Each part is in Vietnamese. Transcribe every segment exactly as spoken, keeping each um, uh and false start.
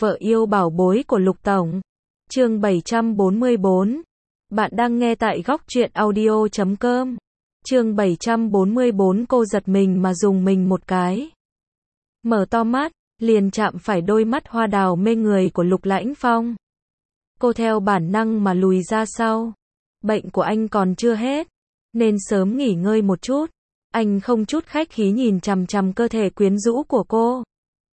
Vợ yêu bảo bối của Lục Tổng. Chương bảy trăm bốn mươi bốn. Bạn đang nghe tại góc truyện audio chấm com. Chương bảy trăm bốn mươi bốn. Cô giật mình mà dùng mình một cái. Mở to mắt, liền chạm phải đôi mắt hoa đào mê người của Lục Lãnh Phong. Cô theo bản năng mà lùi ra sau. Bệnh của anh còn chưa hết, nên sớm nghỉ ngơi một chút. Anh không chút khách khí nhìn chằm chằm cơ thể quyến rũ của cô.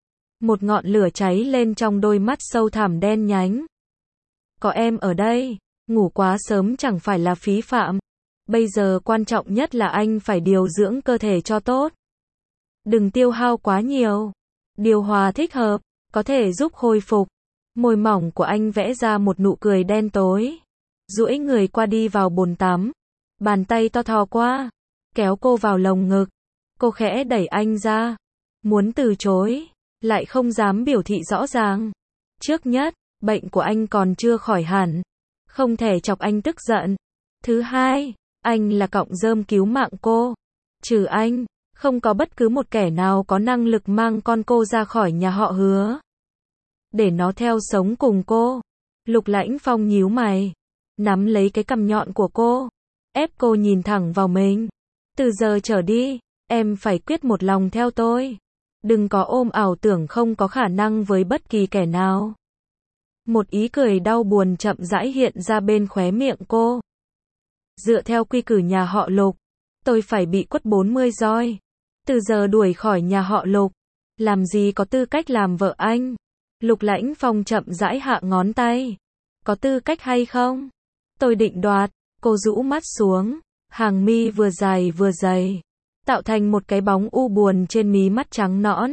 Một ngọn lửa cháy lên trong đôi mắt sâu thẳm đen nhánh. Có em ở đây, ngủ quá sớm chẳng phải là phí phạm. Bây giờ quan trọng nhất là anh phải điều dưỡng cơ thể cho tốt. Đừng tiêu hao quá nhiều. Điều hòa thích hợp, có thể giúp hồi phục. Môi mỏng của anh vẽ ra một nụ cười đen tối. Duỗi người qua đi vào bồn tắm. Bàn tay to thò qua, kéo cô vào lồng ngực. Cô khẽ đẩy anh ra. Muốn từ chối, lại không dám biểu thị rõ ràng. Trước nhất, bệnh của anh còn chưa khỏi hẳn. Không thể chọc anh tức giận. Thứ hai, anh là cọng rơm cứu mạng cô. Trừ anh, không có bất cứ một kẻ nào có năng lực mang con cô ra khỏi nhà họ Hứa. Để nó theo sống cùng cô. Lục Lãnh Phong nhíu mày, nắm lấy cái cằm nhọn của cô, ép cô nhìn thẳng vào mình. Từ giờ trở đi, em phải quyết một lòng theo tôi. Đừng có ôm ảo tưởng không có khả năng với bất kỳ kẻ nào. Một ý cười đau buồn chậm rãi hiện ra bên khóe miệng cô. Dựa theo quy củ nhà họ Lục, tôi phải bị quất bốn mươi roi. Từ giờ đuổi khỏi nhà họ Lục, làm gì có tư cách làm vợ anh. Lục Lãnh Phong chậm rãi hạ ngón tay. Có tư cách hay không? Tôi định đoạt. Cô rũ mắt xuống, hàng mi vừa dài vừa dày, tạo thành một cái bóng u buồn trên mí mắt trắng nõn.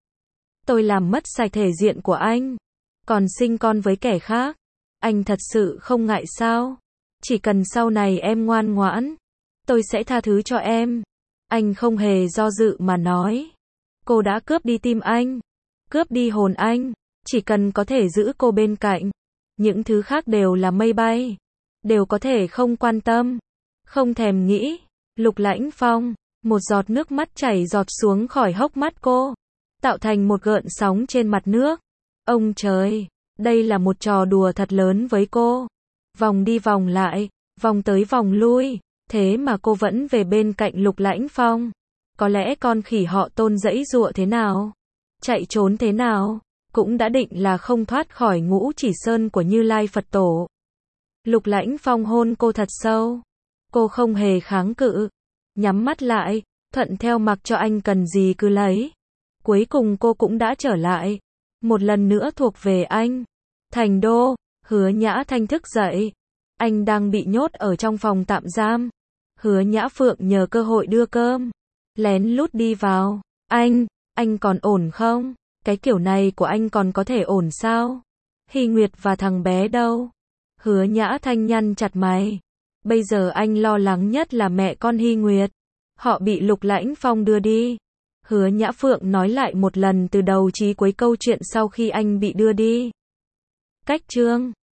Tôi làm mất sạch thể diện của anh, còn sinh con với kẻ khác. Anh thật sự không ngại sao? Chỉ cần sau này em ngoan ngoãn, tôi sẽ tha thứ cho em. Anh không hề do dự mà nói. Cô đã cướp đi tim anh, cướp đi hồn anh. Chỉ cần có thể giữ cô bên cạnh, những thứ khác đều là mây bay. Đều có thể không quan tâm, không thèm nghĩ. Lục Lãnh Phong, một giọt nước mắt chảy giọt xuống khỏi hốc mắt cô, tạo thành một gợn sóng trên mặt nước. Ông trời, đây là một trò đùa thật lớn với cô. Vòng đi vòng lại, vòng tới vòng lui, thế mà cô vẫn về bên cạnh Lục Lãnh Phong. Có lẽ con khỉ họ Tôn giãy giụa thế nào, chạy trốn thế nào, cũng đã định là không thoát khỏi ngũ chỉ sơn của Như Lai Phật Tổ. Lục Lãnh Phong hôn cô thật sâu. Cô không hề kháng cự, nhắm mắt lại, thuận theo mặc cho anh cần gì cứ lấy. Cuối cùng cô cũng đã trở lại, một lần nữa thuộc về anh. Thành đô, Hứa Nhã Thanh thức dậy. Anh đang bị nhốt ở trong phòng tạm giam. Hứa Nhã Phượng nhờ cơ hội đưa cơm, lén lút đi vào. Anh, anh còn ổn không? Cái kiểu này của anh còn có thể ổn sao? Hy Nguyệt và thằng bé đâu? Hứa Nhã Thanh nhăn chặt mày. Bây giờ anh lo lắng nhất là mẹ con Hy Nguyệt. Họ bị Lục Lãnh Phong đưa đi. Hứa Nhã Phượng nói lại một lần từ đầu chí cuối câu chuyện sau khi anh bị đưa đi. Cách chương